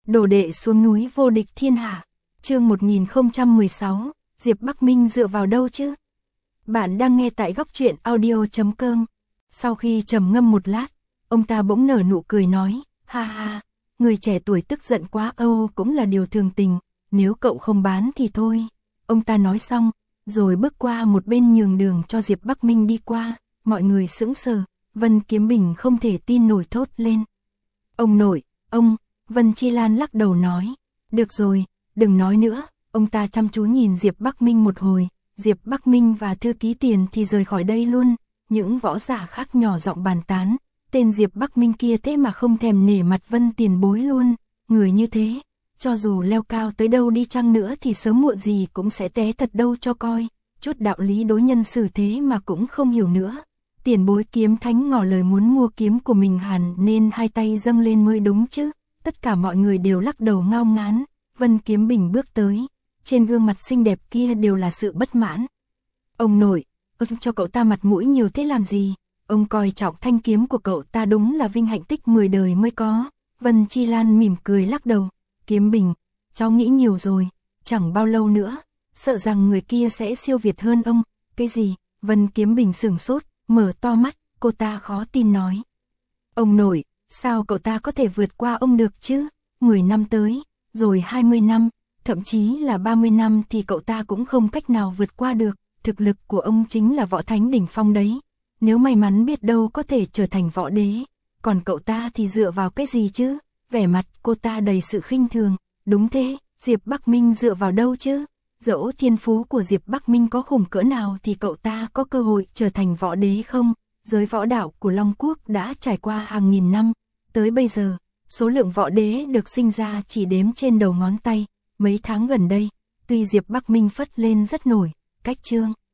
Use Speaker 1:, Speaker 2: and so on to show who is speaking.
Speaker 1: Đồ đệ xuống núi vô địch thiên hạ. Chương 1016, Diệp Bắc Minh dựa vào đâu chứ? Bạn đang nghe tại góc truyện audio.com. Sau khi trầm ngâm một lát, ông ta bỗng nở nụ cười nói, ha ha, người trẻ tuổi tức giận quá cũng là điều thường tình, nếu cậu không bán thì thôi. Ông ta nói xong, rồi bước qua một bên nhường đường cho Diệp Bắc Minh đi qua, mọi người sững sờ, Vân Kiếm Bình không thể tin nổi thốt lên. Ông nội, ông, Vân Chi Lan lắc đầu nói, được rồi, đừng nói nữa. Ông ta chăm chú nhìn Diệp Bắc Minh một hồi, Diệp Bắc Minh và thư ký Tiền thì rời khỏi đây luôn. Những võ giả khác nhỏ giọng bàn tán, tên Diệp Bắc Minh kia thế mà không thèm nể mặt Vân tiền bối luôn. Người như thế, cho dù leo cao tới đâu đi chăng nữa thì sớm muộn gì cũng sẽ té thật đâu cho coi. Chút đạo lý đối nhân xử thế mà cũng không hiểu nữa. Tiền bối Kiếm Thánh ngỏ lời muốn mua kiếm của mình hẳn nên hai tay dâng lên mới đúng chứ. Tất cả mọi người đều lắc đầu ngao ngán. Vân Kiếm Bình bước tới, trên gương mặt xinh đẹp kia đều là sự bất mãn. Ông nội, ông cho cậu ta mặt mũi nhiều thế làm gì? Ông coi trọng thanh kiếm của cậu ta đúng là vinh hạnh tích 10 đời mới có. Vân Chi Lan mỉm cười lắc đầu. Kiếm Bình, cháu nghĩ nhiều rồi, chẳng bao lâu nữa, sợ rằng người kia sẽ siêu việt hơn ông. Cái gì? Vân Kiếm Bình sửng sốt, mở to mắt, cô ta khó tin nói. Ông nội, sao cậu ta có thể vượt qua ông được chứ? 10 năm tới, rồi 20 năm, thậm chí là 30 năm thì cậu ta cũng không cách nào vượt qua được. Thực lực của ông chính là võ thánh đỉnh phong đấy. Nếu may mắn biết đâu có thể trở thành võ đế. Còn cậu ta thì dựa vào cái gì chứ? Vẻ mặt cô ta đầy sự khinh thường. Đúng thế, Diệp Bắc Minh dựa vào đâu chứ? Dẫu thiên phú của Diệp Bắc Minh có khủng cỡ nào thì cậu ta có cơ hội trở thành võ đế không? Giới võ đạo của Long Quốc đã trải qua hàng nghìn năm. Tới bây giờ, số lượng võ đế được sinh ra chỉ đếm trên đầu ngón tay. Mấy tháng gần đây, tuy Diệp Bắc Minh phất lên rất nổi, cách chương